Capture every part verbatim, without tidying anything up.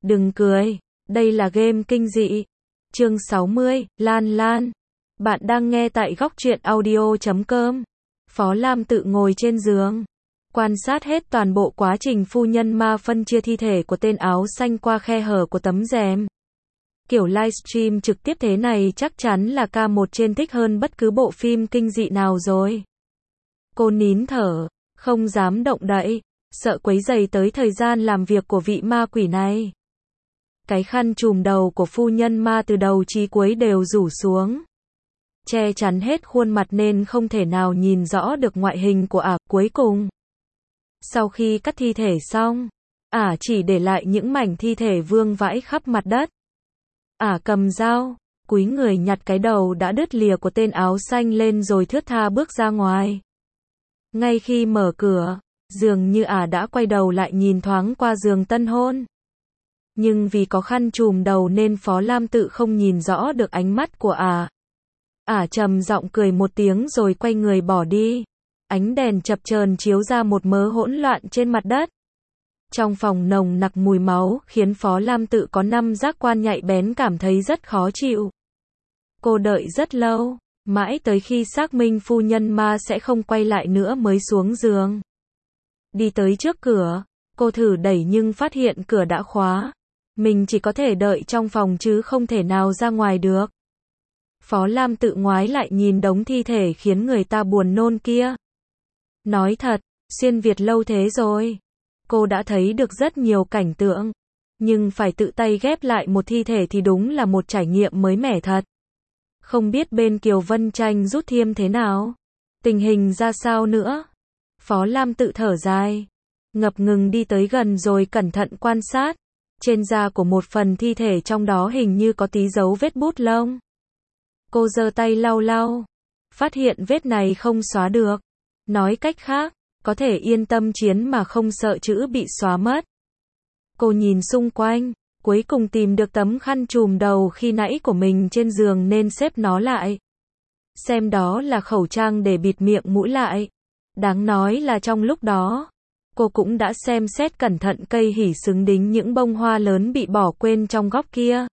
Đừng cười, đây là game kinh dị. Chương sáu mươi, Lan Lan. Bạn đang nghe tại góc truyện audio chấm com. Phó Lam tự ngồi trên giường, quan sát hết toàn bộ quá trình phu nhân ma phân chia thi thể của tên áo xanh qua khe hở của tấm rèm. Kiểu livestream trực tiếp thế này chắc chắn là ca một trên thích hơn bất cứ bộ phim kinh dị nào rồi. Cô nín thở, không dám động đậy, sợ quấy rầy tới thời gian làm việc của vị ma quỷ này. Cái khăn trùm đầu của phu nhân ma từ đầu chí cuối đều rủ xuống, che chắn hết khuôn mặt nên không thể nào nhìn rõ được ngoại hình của ả. Cuối cùng, sau khi cắt thi thể xong, ả chỉ để lại những mảnh thi thể vương vãi khắp mặt đất. Ả cầm dao, cúi người nhặt cái đầu đã đứt lìa của tên áo xanh lên rồi thướt tha bước ra ngoài. Ngay khi mở cửa, dường như ả đã quay đầu lại nhìn thoáng qua giường tân hôn. Nhưng vì có khăn trùm đầu nên Phó Lam tự không nhìn rõ được ánh mắt của ả. Ả trầm giọng cười một tiếng rồi quay người bỏ đi. Ánh đèn chập chờn chiếu ra một mớ hỗn loạn trên mặt đất. Trong phòng nồng nặc mùi máu khiến Phó Lam tự có năm giác quan nhạy bén cảm thấy rất khó chịu. Cô đợi rất lâu, mãi tới khi xác minh phu nhân ma sẽ không quay lại nữa mới xuống giường. Đi tới trước cửa, cô thử đẩy nhưng phát hiện cửa đã khóa. Mình chỉ có thể đợi trong phòng chứ không thể nào ra ngoài được. Phó Lam tự ngoái lại nhìn đống thi thể khiến người ta buồn nôn kia. Nói thật, xuyên Việt lâu thế rồi. Cô đã thấy được rất nhiều cảnh tượng. Nhưng phải tự tay ghép lại một thi thể thì đúng là một trải nghiệm mới mẻ thật. Không biết bên Kiều Vân Tranh rút thiêm thế nào? Tình hình ra sao nữa? Phó Lam tự thở dài, ngập ngừng đi tới gần rồi cẩn thận quan sát. Trên da của một phần thi thể trong đó hình như có tí dấu vết bút lông. Cô giơ tay lau lau, phát hiện vết này không xóa được. Nói cách khác, có thể yên tâm chiến mà không sợ chữ bị xóa mất. Cô nhìn xung quanh, cuối cùng tìm được tấm khăn trùm đầu khi nãy của mình trên giường nên xếp nó lại. Xem đó là khẩu trang để bịt miệng mũi lại. Đáng nói là trong lúc đó, cô cũng đã xem xét cẩn thận cây hỉ xứng đính những bông hoa lớn bị bỏ quên trong góc kia.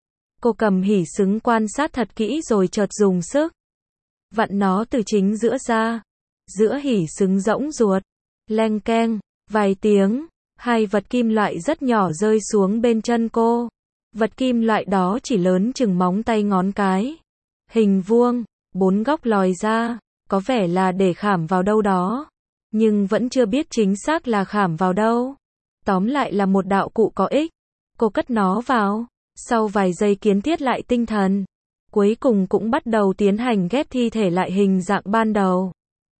Cô cầm hỉ xứng quan sát thật kỹ rồi chợt dùng sức vặn nó từ chính giữa ra. Giữa hỉ xứng rỗng ruột, leng keng, vài tiếng, hai vật kim loại rất nhỏ rơi xuống bên chân cô. Vật kim loại đó chỉ lớn chừng móng tay ngón cái, hình vuông, bốn góc lòi ra, có vẻ là để khảm vào đâu đó, nhưng vẫn chưa biết chính xác là khảm vào đâu. Tóm lại là một đạo cụ có ích. Cô cất nó vào, sau vài giây kiến thiết lại tinh thần, cuối cùng cũng bắt đầu tiến hành ghép thi thể lại hình dạng ban đầu.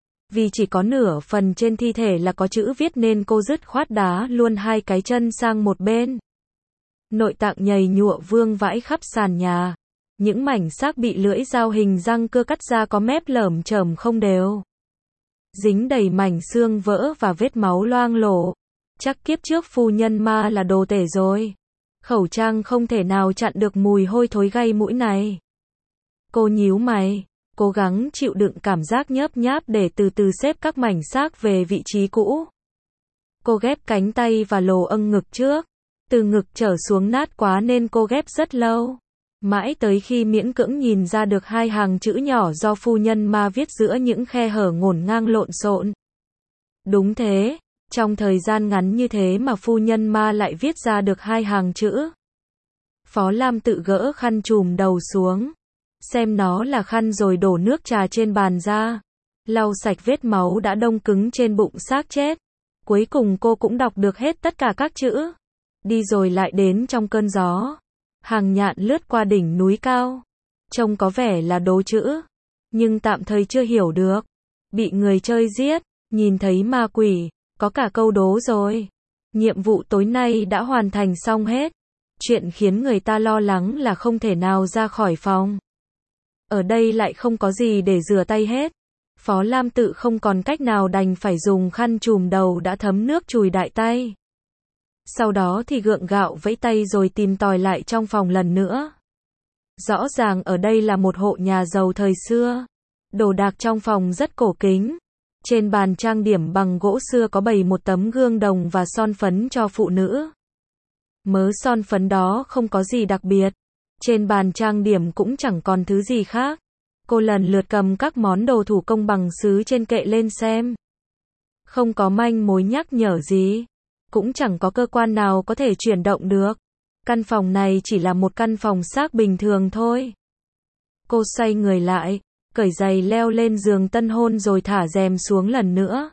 Vì chỉ có nửa phần trên thi thể là có chữ viết nên cô dứt khoát đá luôn hai cái chân sang một bên. Nội tạng nhầy nhụa vương vãi khắp sàn nhà. Những mảnh xác bị lưỡi dao hình răng cưa cắt ra có mép lởm chởm không đều, dính đầy mảnh xương vỡ và vết máu loang lổ. Chắc kiếp trước phu nhân ma là đồ tể rồi. Khẩu trang không thể nào chặn được mùi hôi thối gây mũi này. Cô nhíu mày, cố gắng chịu đựng cảm giác nhớp nháp để từ từ xếp các mảnh xác về vị trí cũ. Cô ghép cánh tay và lồ âng ngực trước. Từ ngực trở xuống nát quá nên cô ghép rất lâu. Mãi tới khi miễn cưỡng nhìn ra được hai hàng chữ nhỏ do phu nhân ma viết giữa những khe hở ngổn ngang lộn xộn. Đúng thế, trong thời gian ngắn như thế mà phu nhân ma lại viết ra được hai hàng chữ. Phó Lam tự gỡ khăn trùm đầu xuống, xem nó là khăn rồi đổ nước trà trên bàn ra, lau sạch vết máu đã đông cứng trên bụng xác chết. Cuối cùng cô cũng đọc được hết tất cả các chữ. Đi rồi lại đến trong cơn gió. Hàng nhạn lướt qua đỉnh núi cao. Trông có vẻ là đố chữ, nhưng tạm thời chưa hiểu được. Bị người chơi giết, nhìn thấy ma quỷ, có cả câu đố rồi. Nhiệm vụ tối nay đã hoàn thành xong hết. Chuyện khiến người ta lo lắng là không thể nào ra khỏi phòng. Ở đây lại không có gì để rửa tay hết. Phó Lam tự không còn cách nào đành phải dùng khăn trùm đầu đã thấm nước chùi đại tay. Sau đó thì gượng gạo vẫy tay rồi tìm tòi lại trong phòng lần nữa. Rõ ràng ở đây là một hộ nhà giàu thời xưa. Đồ đạc trong phòng rất cổ kính. Trên bàn trang điểm bằng gỗ xưa có bày một tấm gương đồng và son phấn cho phụ nữ. Mớ son phấn đó không có gì đặc biệt. Trên bàn trang điểm cũng chẳng còn thứ gì khác. Cô lần lượt cầm các món đồ thủ công bằng sứ trên kệ lên xem. Không có manh mối nhắc nhở gì. Cũng chẳng có cơ quan nào có thể chuyển động được. Căn phòng này chỉ là một căn phòng xác bình thường thôi. Cô xoay người lại, cởi giày leo lên giường tân hôn rồi thả rèm xuống lần nữa.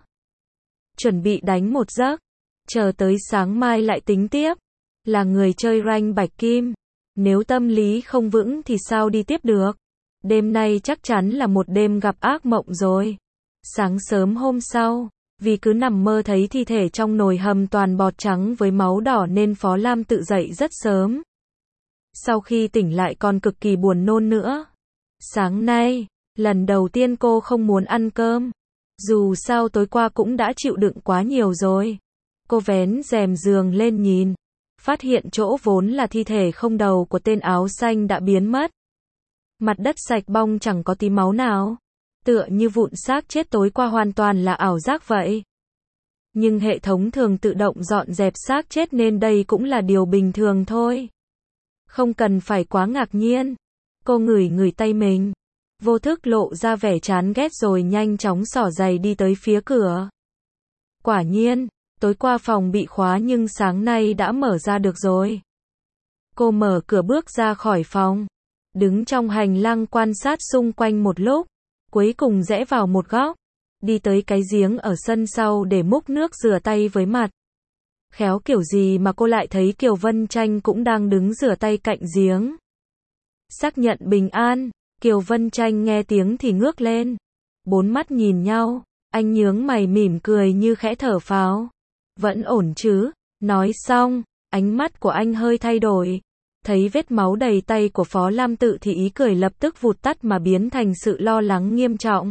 Chuẩn bị đánh một giấc. Chờ tới sáng mai lại tính tiếp. Là người chơi rank bạch kim. Nếu tâm lý không vững thì sao đi tiếp được. Đêm nay chắc chắn là một đêm gặp ác mộng rồi. Sáng sớm hôm sau, vì cứ nằm mơ thấy thi thể trong nồi hầm toàn bọt trắng với máu đỏ nên Phó Lam tự dậy rất sớm. Sau khi tỉnh lại còn cực kỳ buồn nôn nữa. Sáng nay, lần đầu tiên cô không muốn ăn cơm. Dù sao tối qua cũng đã chịu đựng quá nhiều rồi. Cô vén rèm giường lên nhìn. Phát hiện chỗ vốn là thi thể không đầu của tên áo xanh đã biến mất. Mặt đất sạch bong chẳng có tí máu nào. Tựa như vụn xác chết tối qua hoàn toàn là ảo giác vậy. Nhưng hệ thống thường tự động dọn dẹp xác chết nên đây cũng là điều bình thường thôi. Không cần phải quá ngạc nhiên. Cô ngửi ngửi tay mình. Vô thức lộ ra vẻ chán ghét rồi nhanh chóng xỏ giày đi tới phía cửa. Quả nhiên, tối qua phòng bị khóa nhưng sáng nay đã mở ra được rồi. Cô mở cửa bước ra khỏi phòng. Đứng trong hành lang quan sát xung quanh một lúc. Cuối cùng rẽ vào một góc. Đi tới cái giếng ở sân sau để múc nước rửa tay với mặt. Khéo kiểu gì mà cô lại thấy Kiều Vân Tranh cũng đang đứng rửa tay cạnh giếng. Xác nhận bình an, Kiều Vân Tranh nghe tiếng thì ngước lên. Bốn mắt nhìn nhau, anh nhướng mày mỉm cười như khẽ thở phào. Vẫn ổn chứ? Nói xong, ánh mắt của anh hơi thay đổi. Thấy vết máu đầy tay của Phó Lam Tự thì ý cười lập tức vụt tắt mà biến thành sự lo lắng nghiêm trọng.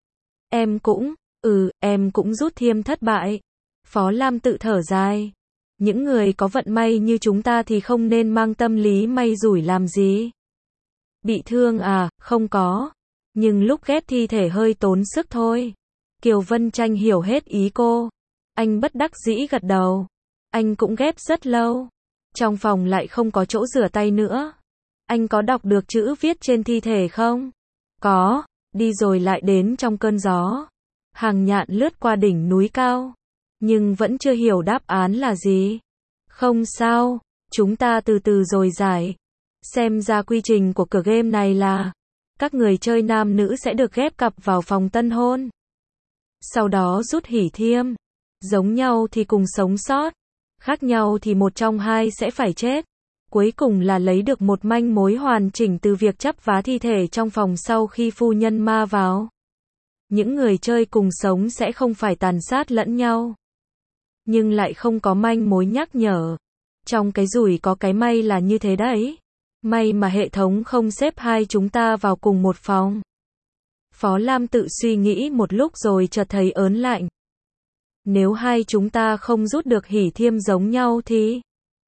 Em cũng, ừ, em cũng rút thiêm thất bại. Phó Lam Tự thở dài. Những người có vận may như chúng ta thì không nên mang tâm lý may rủi làm gì. Bị thương à, không có. Nhưng lúc ghép thi thể hơi tốn sức thôi. Kiều Vân Tranh hiểu hết ý cô. Anh bất đắc dĩ gật đầu. Anh cũng ghép rất lâu. Trong phòng lại không có chỗ rửa tay nữa. Anh có đọc được chữ viết trên thi thể không? Có, đi rồi lại đến trong cơn gió. Hàng Nhạn lướt qua đỉnh núi cao. Nhưng vẫn chưa hiểu đáp án là gì. Không sao, chúng ta từ từ rồi giải. Xem ra quy trình của cửa game này là các người chơi nam nữ sẽ được ghép cặp vào phòng tân hôn. Sau đó rút hỉ thiêm. Giống nhau thì cùng sống sót. Khác nhau thì một trong hai sẽ phải chết. Cuối cùng là lấy được một manh mối hoàn chỉnh từ việc chắp vá thi thể trong phòng sau khi phu nhân ma vào. Những người chơi cùng sống sẽ không phải tàn sát lẫn nhau. Nhưng lại không có manh mối nhắc nhở. Trong cái rủi có cái may là như thế đấy. May mà hệ thống không xếp hai chúng ta vào cùng một phòng. Phó Lam Tự suy nghĩ một lúc rồi chợt thấy ớn lạnh. Nếu hai chúng ta không rút được hỉ thiêm giống nhau thì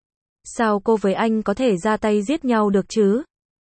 sao cô với anh có thể ra tay giết nhau được chứ?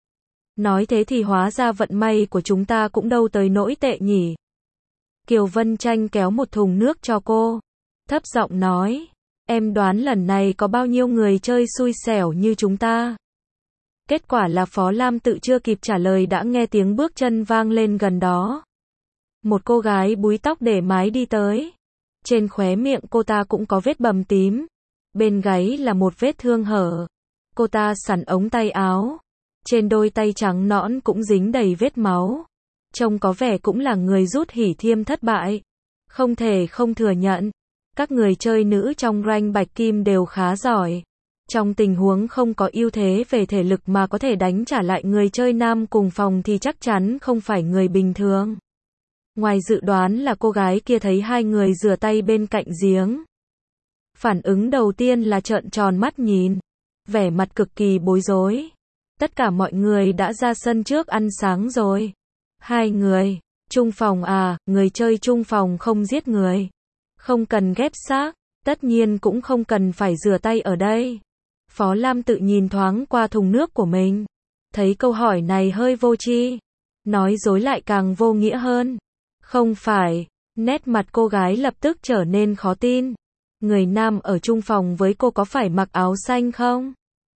Nói thế thì hóa ra vận may của chúng ta cũng đâu tới nỗi tệ nhỉ. Kiều Vân Tranh kéo một thùng nước cho cô. Thấp giọng nói. Em đoán lần này có bao nhiêu người chơi xui xẻo như chúng ta? Kết quả là Phó Lam Tự chưa kịp trả lời đã nghe tiếng bước chân vang lên gần đó. Một cô gái búi tóc để mái đi tới. Trên khóe miệng cô ta cũng có vết bầm tím. Bên gáy là một vết thương hở. Cô ta xắn ống tay áo. Trên đôi tay trắng nõn cũng dính đầy vết máu. Trông có vẻ cũng là người rút hỉ thiêm thất bại. Không thể không thừa nhận. Các người chơi nữ trong rank bạch kim đều khá giỏi. Trong tình huống không có ưu thế về thể lực mà có thể đánh trả lại người chơi nam cùng phòng thì chắc chắn không phải người bình thường. Ngoài dự đoán là cô gái kia thấy hai người rửa tay bên cạnh giếng. Phản ứng đầu tiên là trợn tròn mắt nhìn. Vẻ mặt cực kỳ bối rối. Tất cả mọi người đã ra sân trước ăn sáng rồi. Hai người. Chung phòng à, người chơi chung phòng không giết người. Không cần ghép xác. Tất nhiên cũng không cần phải rửa tay ở đây. Phó Lam Tự nhìn thoáng qua thùng nước của mình. Thấy câu hỏi này hơi vô tri. Nói dối lại càng vô nghĩa hơn. Không phải. Nét mặt cô gái lập tức trở nên khó tin. Người nam ở chung phòng với cô có phải mặc áo xanh không?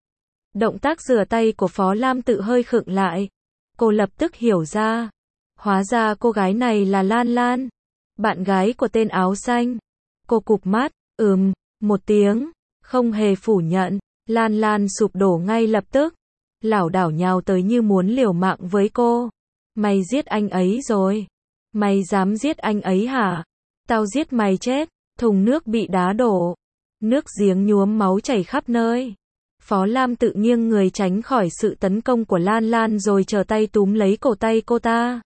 Động tác rửa tay của Phó Lam Tự hơi khựng lại. Cô lập tức hiểu ra. Hóa ra cô gái này là Lan Lan, bạn gái của tên áo xanh. Cô cụp mắt, ừm, một tiếng, không hề phủ nhận. Lan Lan sụp đổ ngay lập tức, lảo đảo nhào tới như muốn liều mạng với cô. Mày giết anh ấy rồi. Mày dám giết anh ấy hả? Tao giết mày chết. Thùng nước bị đá đổ. Nước giếng nhuốm máu chảy khắp nơi. Phó Lam Tự nghiêng người tránh khỏi sự tấn công của Lan Lan rồi trở tay túm lấy cổ tay cô ta.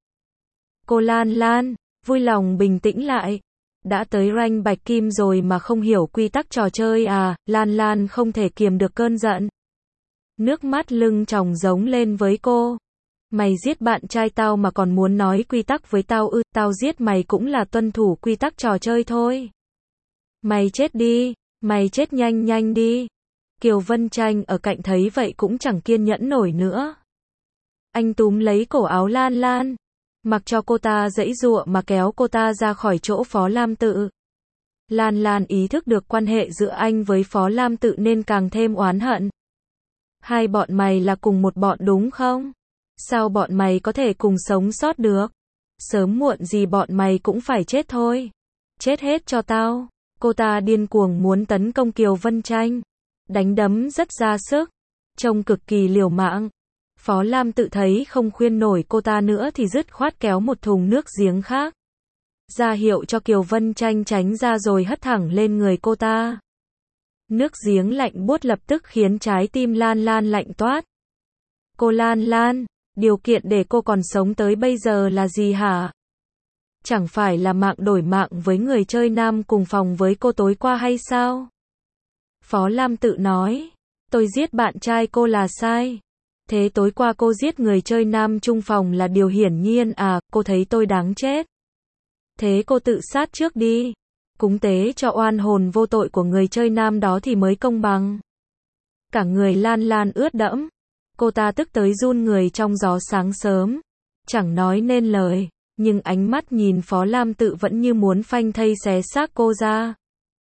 Cô Lan Lan, vui lòng bình tĩnh lại. Đã tới ranh bạch kim rồi mà không hiểu quy tắc trò chơi à? Lan Lan không thể kiềm được cơn giận. Nước mắt lưng tròng giống lên với cô. Mày giết bạn trai tao mà còn muốn nói quy tắc với tao ư? Tao giết mày cũng là tuân thủ quy tắc trò chơi thôi. Mày chết đi, mày chết nhanh nhanh đi. Kiều Vân Tranh ở cạnh thấy vậy cũng chẳng kiên nhẫn nổi nữa. Anh túm lấy cổ áo Lan Lan, mặc cho cô ta giãy giụa mà kéo cô ta ra khỏi chỗ Phó Lam Tự. Lan Lan ý thức được quan hệ giữa anh với Phó Lam Tự nên càng thêm oán hận. Hai bọn mày là cùng một bọn đúng không? Sao bọn mày có thể cùng sống sót được? Sớm muộn gì bọn mày cũng phải chết thôi. Chết hết cho tao. Cô ta điên cuồng muốn tấn công Kiều Vân Tranh. Đánh đấm rất ra sức. Trông cực kỳ liều mạng. Phó Lam Tự thấy không khuyên nổi cô ta nữa thì dứt khoát kéo một thùng nước giếng khác ra hiệu cho Kiều Vân Tranh tránh ra rồi hất thẳng lên người cô ta. Nước giếng lạnh buốt lập tức khiến trái tim Lan Lan lạnh toát. Cô Lan Lan, điều kiện để cô còn sống tới bây giờ là gì hả? Chẳng phải là mạng đổi mạng với người chơi nam cùng phòng với cô tối qua hay sao? Phó Lam Tự nói, tôi giết bạn trai cô là sai. Thế tối qua cô giết người chơi nam chung phòng là điều hiển nhiên à? Cô thấy tôi đáng chết. Thế cô tự sát trước đi. Cúng tế cho oan hồn vô tội của người chơi nam đó thì mới công bằng. Cả người Lan Lan ướt đẫm. Cô ta tức tới run người trong gió sáng sớm. Chẳng nói nên lời, nhưng ánh mắt nhìn Phó Lam Tự vẫn như muốn phanh thây xé xác cô ra.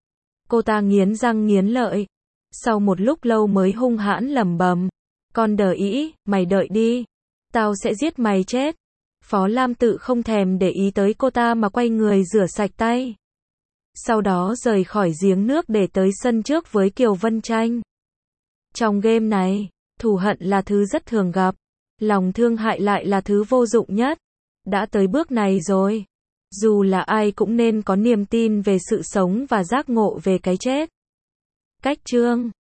Cô ta nghiến răng nghiến lợi. Sau một lúc lâu mới hung hãn lẩm bẩm. Con đờ ĩ, mày đợi đi. Tao sẽ giết mày chết. Phó Lam Tự không thèm để ý tới cô ta mà quay người rửa sạch tay. Sau đó rời khỏi giếng nước để tới sân trước với Kiều Vân Tranh. Trong game này, thù hận là thứ rất thường gặp. Lòng thương hại lại là thứ vô dụng nhất. Đã tới bước này rồi. Dù là ai cũng nên có niềm tin về sự sống và giác ngộ về cái chết. Cách chương